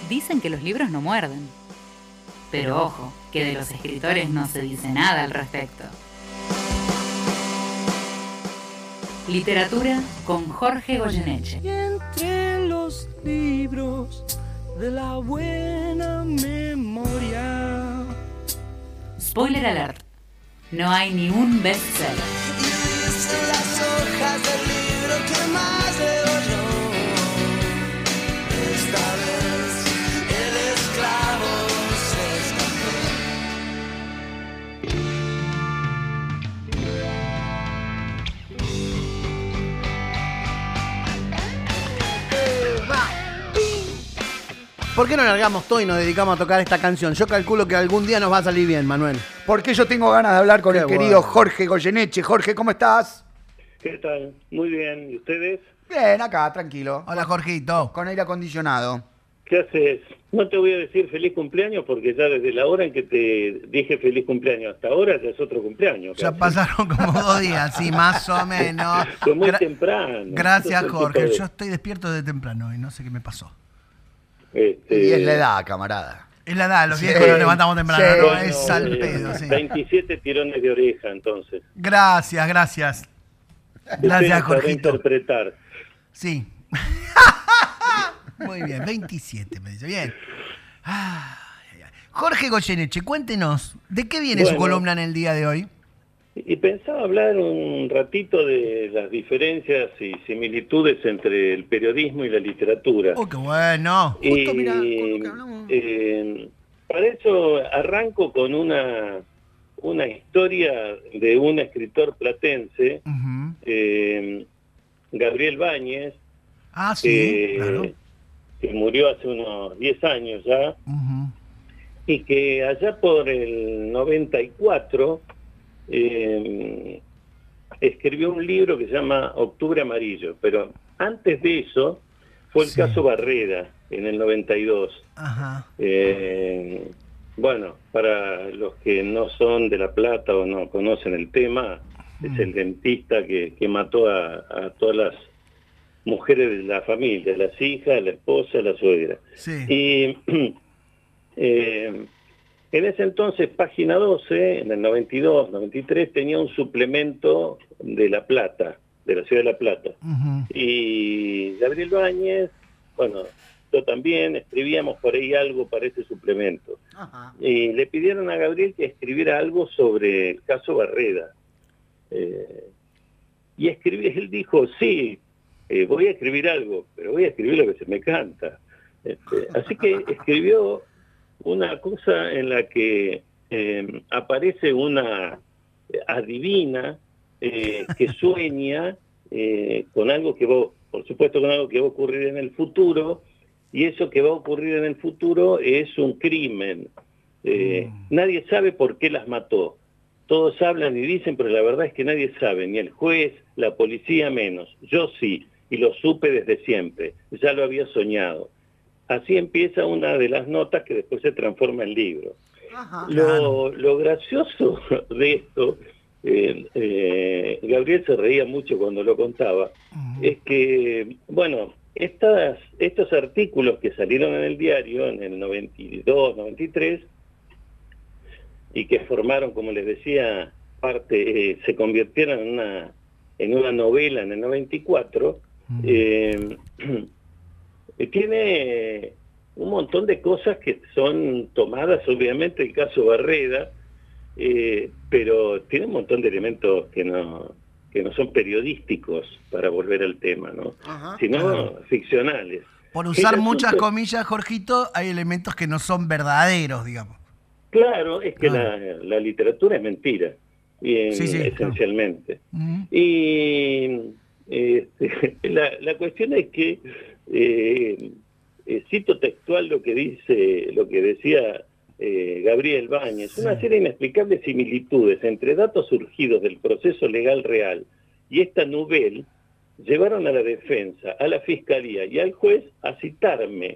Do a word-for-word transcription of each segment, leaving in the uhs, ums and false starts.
Dicen que los libros no muerden. Pero ojo, que de los escritores no se dice nada al respecto. Literatura con Jorge Goyeneche. Y entre los libros de la buena memoria. Spoiler alert. No hay ni un bestseller. Y dicen las hojas del libro que más leo yo. Esta vez el esclavo se escapó. ¿Por qué no largamos todo y nos dedicamos a tocar esta canción? Yo calculo que algún día nos va a salir bien, Manuel. Porque yo tengo ganas de hablar con Qué el bueno. querido Jorge Goyeneche. Jorge, ¿cómo estás? ¿Qué tal? Muy bien. ¿Y ustedes? Bien, acá, tranquilo. Hola, Jorgito. Con aire acondicionado. ¿Qué haces? No te voy a decir feliz cumpleaños porque ya desde la hora en que te dije feliz cumpleaños hasta ahora ya es otro cumpleaños. Ya casi. pasaron como dos días, sí, más o menos. Fue muy Gra- temprano. Gracias, Yo soy Jorge. tipo de- Yo estoy despierto de temprano y no sé qué me pasó. Este, Y es la edad, camarada. Es la edad, los Sí, viejos nos levantamos temprano, sí. no, bueno, es al eh, pedo, sí. veintisiete tirones de oreja, entonces. Gracias, gracias. Usted Gracias, sabrá Jorgito. interpretar. Sí. Muy bien, veintisiete me dice. Bien. Ay, ay, ay. Jorge Goyeneche, cuéntenos, ¿de qué viene su Bueno. columna en el día de hoy? Y pensaba hablar un ratito de las diferencias y similitudes entre el periodismo y la literatura. Oh, qué bueno. Justo, Y, mirá, con lo que hablamos. eh, para eso arranco con una, una historia de un escritor platense, Ujú. eh, Gabriel Báñez, Ah, sí, que, claro. que murió hace unos diez años ya, Ujú. y que allá por el noventa y cuatro eh, escribió un libro que se llama Octubre Amarillo, pero antes de eso fue el Sí. caso Barreda en el noventa y dos. Ajá. Eh, bueno, para los que no son de La Plata o no conocen el tema, es Mm. el dentista que, que mató a, a todas las mujeres de la familia, las hijas, la esposa, la suegra. Sí. Y eh, en ese entonces, Página doce, en el noventa y dos, noventa y tres, tenía un suplemento de La Plata, de la ciudad de La Plata. Ujú. Y Gabriel Báñez, bueno, yo también escribíamos por ahí algo para ese suplemento. Ajá. Y le pidieron a Gabriel que escribiera algo sobre el caso Barreda. Eh, y escribí, él dijo, sí, eh, voy a escribir algo, pero voy a escribir lo que se me canta. Este, así que escribió una cosa en la que eh, aparece una adivina eh, que sueña eh, con algo que va, por supuesto con algo que va a ocurrir en el futuro, y eso que va a ocurrir en el futuro es un crimen. Eh, Mm. Nadie sabe por qué las mató. Todos hablan y dicen, pero la verdad es que nadie sabe, ni el juez, la policía menos. Yo sí, y lo supe desde siempre, ya lo había soñado. Así empieza una de las notas que después se transforma en libro. Ajá. Lo, lo gracioso de esto, eh, eh, Gabriel se reía mucho cuando lo contaba, Ujú. es que, bueno, estas, estos artículos que salieron en el diario en el noventa y dos, noventa y tres, y que formaron, como les decía, parte, eh, se convirtieron en una, en una novela en el noventa y cuatro, Mm. eh, tiene un montón de cosas que son tomadas, obviamente, el caso Barreda, eh, pero tiene un montón de elementos que no que no son periodísticos, para volver al tema, ¿no? Ajá. Sino Claro. ficcionales. Por usar El muchas asunto- comillas, Jorgito, hay elementos que no son verdaderos, digamos. Claro, es que Ah. la, la literatura es mentira, y en- Sí, sí, esencialmente. Ujú. Y este, la, la cuestión es que eh, eh, cito textual lo que dice, lo que decía eh, Gabriel Báñez, Sí. una serie de inexplicables similitudes entre datos surgidos del proceso legal real y esta novela llevaron a la defensa, a la fiscalía y al juez a citarme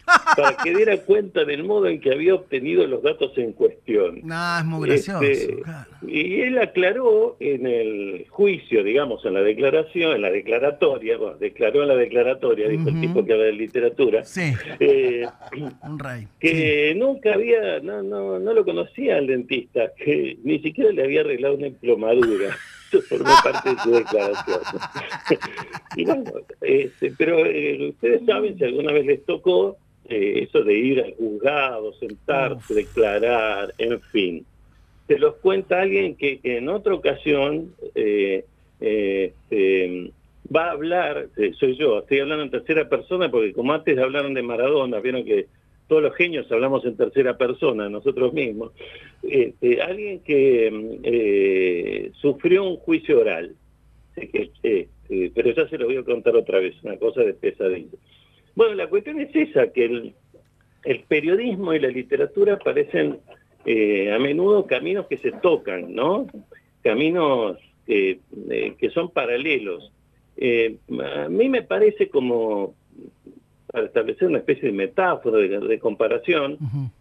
para que diera cuenta del modo en que había obtenido los datos en cuestión. No, es muy gracioso. Este, Claro. Y él aclaró en el juicio, digamos, en la declaración, en la declaratoria, bueno, declaró en la declaratoria, dijo el Ujú. tipo que habla de literatura, Sí, eh, un rey. Sí. que nunca había, no, no, no lo conocía al dentista, que ni siquiera le había arreglado una emplomadura. Eso formó parte de su declaración. Y bueno, este, pero eh, ustedes saben, si alguna vez les tocó, eh, eso de ir al juzgado, sentarse, Uf. declarar, en fin. Se los cuenta alguien que en otra ocasión eh, eh, eh, va a hablar, eh, soy yo, estoy hablando en tercera persona, porque como antes hablaron de Maradona, vieron que todos los genios hablamos en tercera persona, nosotros mismos. Este, alguien que eh, sufrió un juicio oral, Así que, eh, eh, pero ya se lo voy a contar otra vez, una cosa de pesadilla. Bueno, la cuestión es esa, que el, el periodismo y la literatura parecen eh, a menudo caminos que se tocan, ¿no? Caminos eh, eh, que son paralelos. Eh, a mí me parece como, para establecer una especie de metáfora, de, de comparación, Ujú.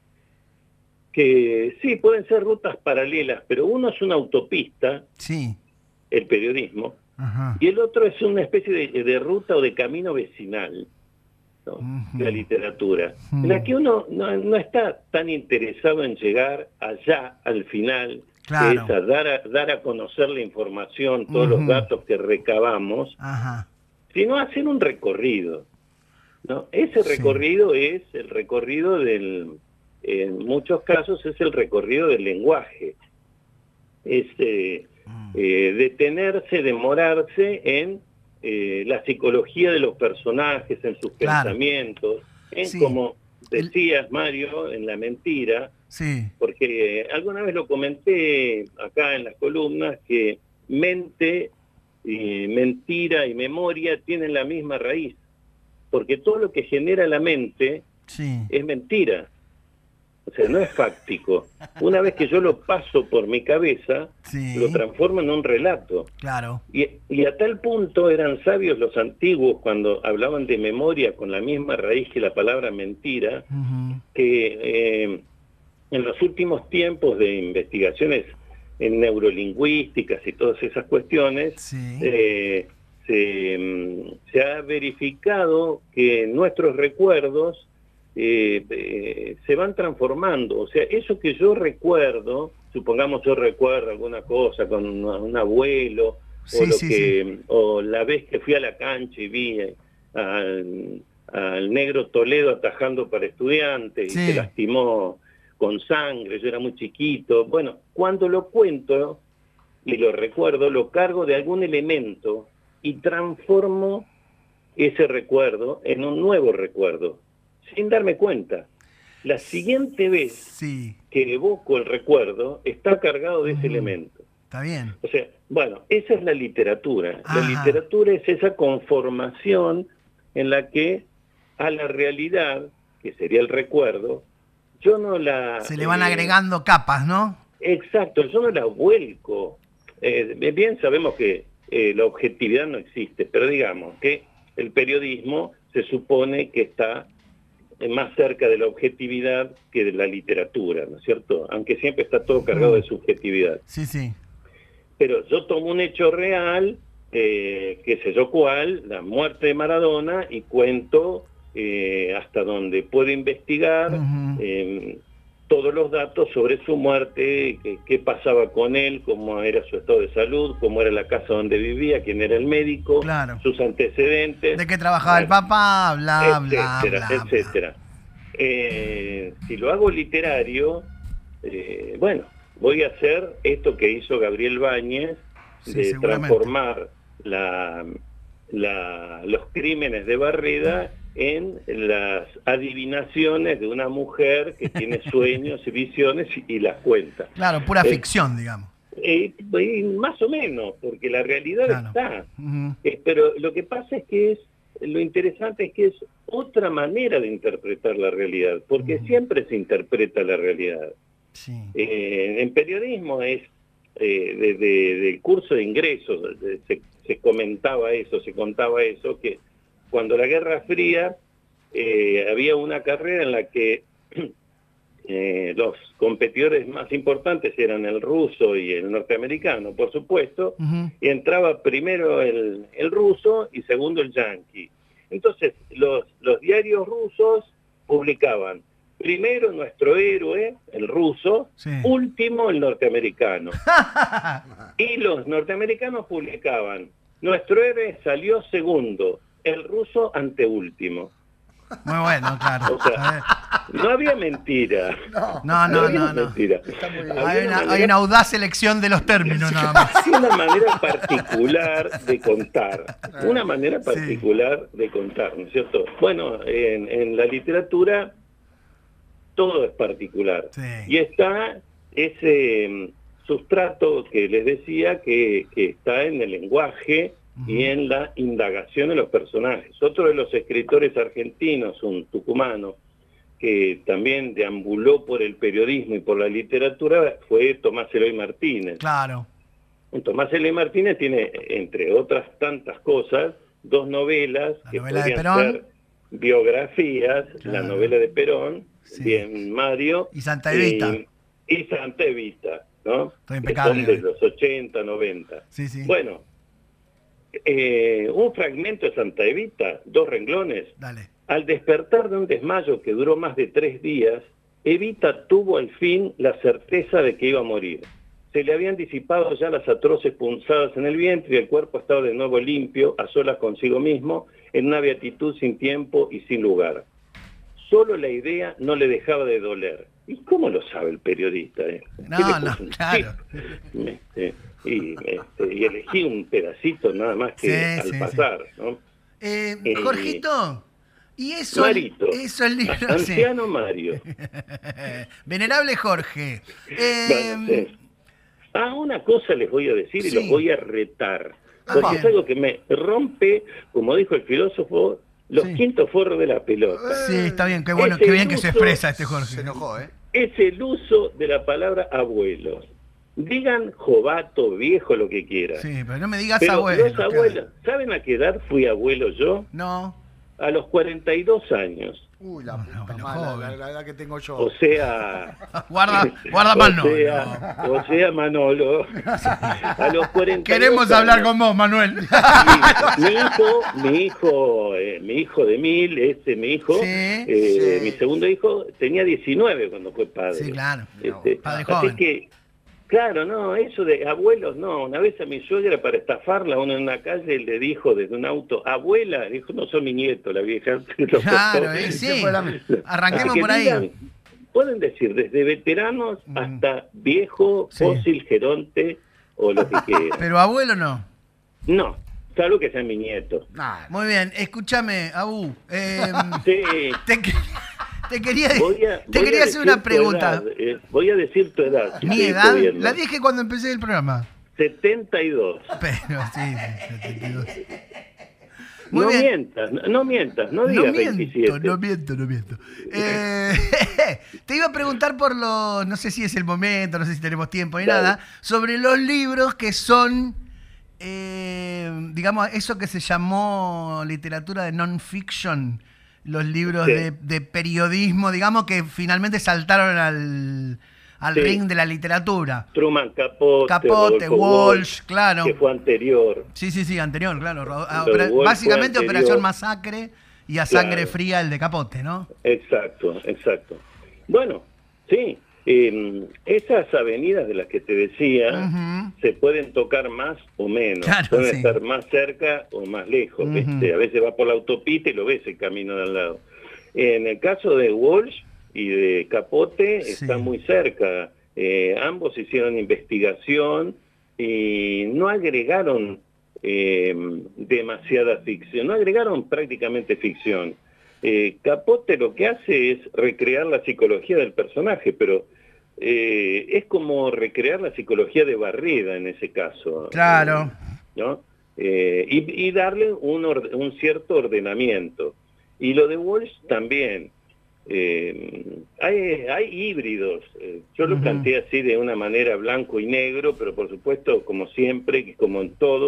que sí, pueden ser rutas paralelas, pero uno es una autopista, Sí. el periodismo, Ajá. y el otro es una especie de, de ruta o de camino vecinal, ¿no? Ujú. La literatura, Ujú. en la que uno no, no está tan interesado en llegar allá, al final, Claro. que es a dar, a dar a conocer la información, todos Ujú. los datos que recabamos, Ajá. sino hacer un recorrido, ¿no? Ese Sí. recorrido es el recorrido del, en muchos casos es el recorrido del lenguaje, es eh, Mm. eh, detenerse, demorarse en eh, la psicología de los personajes, en sus Claro. pensamientos, en Sí. como El- decías, Mario, en la mentira, Sí. porque eh, alguna vez lo comenté acá en las columnas, que mente, y mentira y memoria tienen la misma raíz, porque todo lo que genera la mente Sí. es mentira, o sea, no es fáctico. Una vez que yo lo paso por mi cabeza, Sí. lo transformo en un relato. Claro. Y, y a tal punto eran sabios los antiguos cuando hablaban de memoria con la misma raíz que la palabra mentira, Ujú. que eh, en los últimos tiempos de investigaciones en neurolingüísticas y todas esas cuestiones, Sí. eh, se, mm, se ha verificado que nuestros recuerdos eh, eh, se van transformando. O sea, eso que yo recuerdo, supongamos yo recuerdo alguna cosa con un, un abuelo, o Sí, lo sí, que o la vez que fui a la cancha y vi al, al negro Toledo atajando para Estudiantes y Sí. se lastimó con sangre, yo era muy chiquito. Bueno, cuando lo cuento y lo recuerdo, lo cargo de algún elemento y transformo ese recuerdo en un nuevo recuerdo, sin darme cuenta. La siguiente vez Sí. que evoco el recuerdo está cargado de ese Ujú. elemento. Está bien. O sea, bueno, esa es la literatura. Ajá. La literatura es esa conformación en la que a la realidad, que sería el recuerdo, yo no la... Se le van eh, agregando capas, ¿no? Exacto, yo no la vuelco. Eh, bien sabemos que eh, la objetividad no existe, pero digamos que el periodismo se supone que está eh, más cerca de la objetividad que de la literatura, ¿no es cierto? Aunque siempre está todo cargado de subjetividad. Sí, sí. Pero yo tomo un hecho real, eh, qué sé yo cuál, la muerte de Maradona, y cuento eh, hasta donde puedo investigar Ujú. eh, todos los datos sobre su muerte, qué, qué pasaba con él, cómo era su estado de salud, cómo era la casa donde vivía, quién era el médico, Claro. sus antecedentes. De que trabajaba el papá, bla, bla, etcétera, bla, bla. etcétera. Eh, si lo hago literario, eh, bueno, voy a hacer esto que hizo Gabriel Báñez, Sí, de seguramente. transformar la, la, los crímenes de Barreda en las adivinaciones de una mujer que tiene sueños y visiones y, y las cuenta. Claro, pura Eh, ficción, digamos. Eh, eh, más o menos, porque la realidad Claro. está. Ujú. Eh, pero lo que pasa es que es, lo interesante es que es otra manera de interpretar la realidad, porque Ujú. siempre se interpreta la realidad. Sí. Eh, en periodismo es, eh, desde del curso de ingresos, de- se, se comentaba eso, se contaba eso, que cuando la Guerra Fría eh, había una carrera en la que eh, los competidores más importantes eran el ruso y el norteamericano, por supuesto, Ujú. y entraba primero el, el ruso y segundo el yanqui. Entonces, los, los diarios rusos publicaban primero nuestro héroe, el ruso, Sí. último el norteamericano. Y los norteamericanos publicaban, nuestro héroe salió segundo, el ruso anteúltimo. Muy bueno, claro. O sea, no había mentira. No, no, había no, no. mentira. Había Hay una, manera- hay una audaz elección de los términos nada más. Sí, una manera particular de contar, una manera Sí. particular de contar, ¿no es cierto? Bueno, en, en la literatura todo es particular. Sí. Y está ese mm, sustrato que les decía que, que está en el lenguaje y en la indagación de los personajes. Otro de los escritores argentinos, un tucumano, que también deambuló por el periodismo y por la literatura, fue Tomás Eloy Martínez. Claro. Tomás Eloy Martínez tiene, entre otras tantas cosas, dos novelas La que novela de podrían Perón. ser biografías, Claro. la novela de Perón, Sí. bien Mario, Y Santa Evita. y, y Santa Evita, ¿no? Todo Que impecable. son de los ochenta, noventa. Sí, sí. Bueno, eh, un fragmento de Santa Evita, dos renglones. Dale. Al despertar de un desmayo que duró más de tres días, Evita tuvo al fin la certeza de que iba a morir. Se le habían disipado ya las atroces punzadas en el vientre y el cuerpo estaba de nuevo limpio, a solas consigo mismo, en una beatitud sin tiempo y sin lugar. Solo la idea no le dejaba de doler. ¿Y cómo lo sabe el periodista? Eh? No, ¿Qué le no, puso un claro. chip? Este, y, este, y elegí un pedacito nada más que Sí, al sí, pasar, ¿no? Eh, Eh, Jorgito, ¿y eso? Marito. Eso el libro. Sí. Anciano Mario. Venerable Jorge. Eh, Bueno, sí. Ah, una cosa les voy a decir y Sí. los voy a retar. Ah, Porque bien. es algo que me rompe, como dijo el filósofo, los Sí. quintos forros de la pelota. Sí, está bien, qué bueno, Ese qué bien que se uso- expresa este Jorge. Se enojó, ¿eh? Es el uso de la palabra abuelos. Digan jovato, viejo, lo que quieran. Sí, pero no me digas Pero abuelo. los abuelos, ¿saben a qué edad fui abuelo yo? No. A los cuarenta y dos años. Uy, la No, puta no, madre, la, joven. la edad que tengo yo. O sea... Guarda, guarda o mano. sea, o sea, Manolo, a los cuarenta y dos Queremos hablar años, con vos, Manuel. mi, mi hijo, mi hijo, eh, mi hijo de mil, este, mi hijo, Sí, eh, sí. mi segundo hijo tenía diecinueve cuando fue padre. Sí, claro. Este, Padre así joven. que, claro, no, eso de abuelos, no. Una vez a mi suegra, para estafarla, uno en una calle le dijo desde un auto, abuela, dijo, no son mi nieto, la vieja. Lo Claro, cortó. eh, sí. Se fue la- Arranquemos Así que por ahí. digan, pueden decir desde veteranos Mm. hasta viejo, Sí. fósil, geronte o lo que quieran. Pero abuelo no. No, salvo que sean mi nieto. Nah, Muy bien, escúchame, Abu. eh, Sí, te, que- te quería, voy a, te voy quería a hacer decir una tu pregunta. edad, eh, voy a decir tu edad. si Mi estoy edad, pudiendo. la dije cuando empecé el programa. setenta y dos. Pero sí, sí, setenta y dos. Muy No bien. mientas, no, no mientas, no No digas miento, veintisiete. no miento, no miento. Eh, te iba a preguntar por los, no sé si es el momento, no sé si tenemos tiempo ni Dale. nada, sobre los libros que son, eh, digamos, eso que se llamó literatura de non-fiction, los libros Sí. de, de periodismo, digamos, que finalmente saltaron al, al Sí. ring de la literatura. Truman Capote, Capote, Rodolfo Walsh, claro. que fue anterior. Sí, sí, sí, anterior, claro. Ro- a- Lo de opera- Wolf fue básicamente anterior. Operación Masacre y a Sangre Claro. Fría el de Capote, ¿no? Exacto, exacto. Bueno, sí, eh, esas avenidas de las que te decía Ujú. se pueden tocar más o menos, Claro, pueden sí. estar más cerca o más lejos. Ujú. ¿viste? A veces va por la autopista y lo ves el camino de al lado. En el caso de Walsh y de Capote Sí. está muy cerca. Eh, ambos hicieron investigación y no agregaron eh, demasiada ficción, no agregaron prácticamente ficción. Eh, Capote lo que hace es recrear la psicología del personaje, pero eh, es como recrear la psicología de Barreda en ese caso. Claro. ¿No? Eh, y, y darle un, orde- un cierto ordenamiento. Y lo de Walsh también. Eh, hay, hay híbridos. Eh, yo lo Ujú. planteé así de una manera blanco y negro, pero por supuesto, como siempre, que como en todo,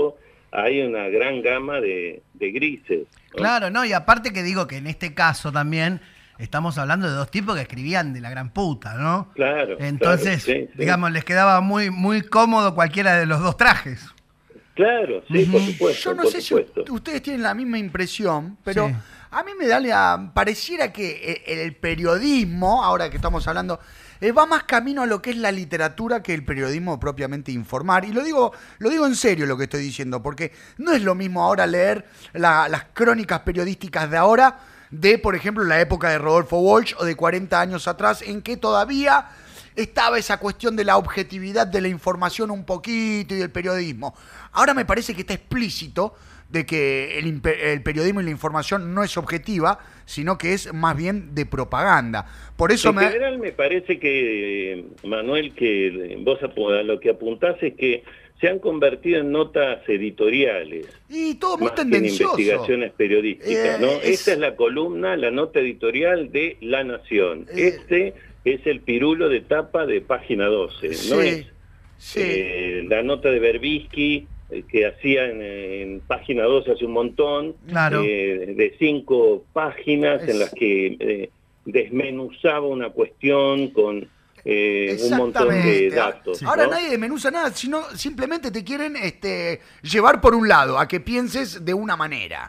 hay una gran gama de, de grises, ¿no? Claro, no, y aparte que digo que en este caso también estamos hablando de dos tipos que escribían de la gran puta, ¿no? Claro. Entonces, claro, sí, sí. digamos, les quedaba muy, muy cómodo cualquiera de los dos trajes. Claro, sí, por Ujú. supuesto. Yo no por sé si supuesto. u- ustedes tienen la misma impresión, pero Sí. a mí me da la, pareciera que el, el periodismo, ahora que estamos hablando, eh, va más camino a lo que es la literatura que el periodismo propiamente informar. Y lo digo, lo digo en serio lo que estoy diciendo, porque no es lo mismo ahora leer la- las crónicas periodísticas de ahora de, por ejemplo, la época de Rodolfo Walsh o de cuarenta años atrás, en que todavía estaba esa cuestión de la objetividad de la información un poquito y del periodismo. Ahora me parece que está explícito de que el, impe- el periodismo y la información no es objetiva, sino que es más bien de propaganda. Por eso En me... general me parece que, eh, Manuel, que vos apu- a lo que apuntás es que se han convertido en notas editoriales, Y todo muy más que en tendencioso. investigaciones periodísticas, Eh, ¿no? es- Esta es la columna, la nota editorial de La Nación. Eh, Este es el pirulo de tapa de Página doce, ¿no? Sí, Es sí. eh, la nota de Berbisky, eh, que hacía en, en Página doce hace un montón, Claro. eh, de cinco páginas Es- en las que eh, desmenuzaba una cuestión con eh, un montón de Exactamente. datos. Ahora ¿no? nadie desmenuza nada, sino simplemente te quieren este, llevar por un lado, a que pienses de una manera.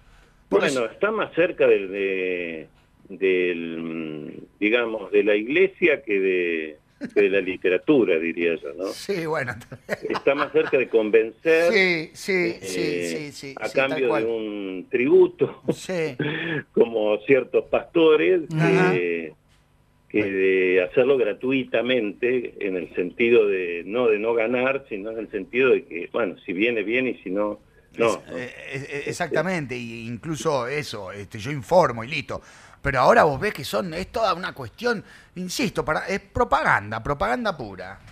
Por Bueno, eso- está más cerca de, de- del, mm, digamos, de la iglesia que de, que de la literatura, diría yo, ¿no? Sí, bueno. Está más cerca de convencer Sí, sí, eh, sí, sí, sí. a sí, tal cambio cual. de un tributo, Sí. como ciertos pastores, Ajá. que, que de hacerlo gratuitamente, en el sentido de no de no ganar, sino en el sentido de que, bueno, si viene, viene, y si no, no. ¿no? Eh, eh, exactamente, y incluso eso, este, yo informo y listo. Pero ahora vos ves que son, es toda una cuestión, insisto, para, es propaganda, propaganda pura.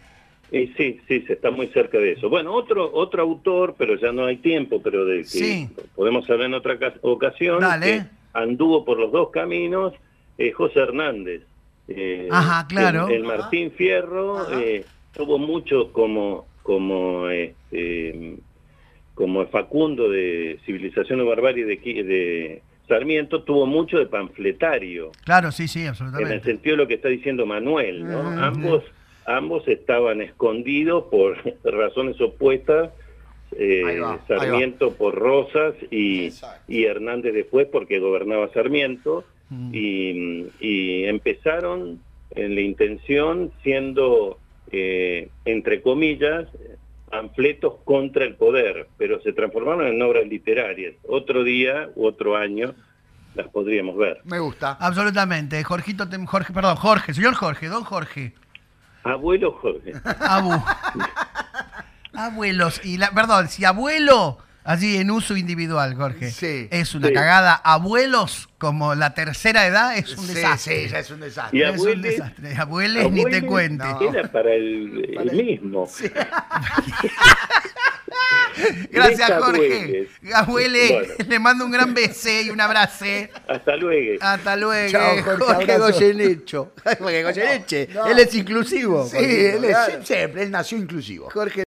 Y sí, sí, se está muy cerca de eso. Bueno, otro otro autor, pero ya no hay tiempo, pero de que Sí. podemos hablar en otra ca- ocasión, Dale. que anduvo por los dos caminos, es José Hernández. Eh, Ajá, claro. El, el Martín Fierro eh, tuvo mucho como como este, como Facundo de Civilización o Barbarie de, Qui- de Sarmiento, tuvo mucho de panfletario. Claro, sí, sí, En el absolutamente. sentido de lo que está diciendo Manuel, ¿no? Ujú. Ambos, ambos estaban escondidos por razones opuestas, eh, Ahí va, ahí Sarmiento por Rosas y, Exacto. y Hernández después porque gobernaba Sarmiento, Mm. y, y empezaron en la intención siendo, eh, entre comillas, panfletos contra el poder, pero se transformaron en obras literarias. Otro día u otro año las podríamos ver. Me gusta. Absolutamente. Jorgito, tem- Jorge, perdón, Jorge, señor Jorge, don Jorge. Abuelo Jorge. Abu. Abuelos. Y la, perdón, si abuelo, así en uso individual, Jorge, Sí. es una Sí. cagada. Abuelos, como la tercera edad, es un Sí, desastre. sí, ya es un desastre. Y Es un abueles- desastre. Abueles, ni te Abueles cuente. no. Era para el, el mismo. Gracias, Deja Jorge. abueles. Abuele, Bueno. le mando un gran beso y un abrazo. Hasta luego. Hasta luego. Chao, Jorge, Jorge abrazo. Goyenecho. Porque Goyeneche, No. él es inclusivo. Sí, Jorgito, él es, claro. siempre, él nació inclusivo. Jorge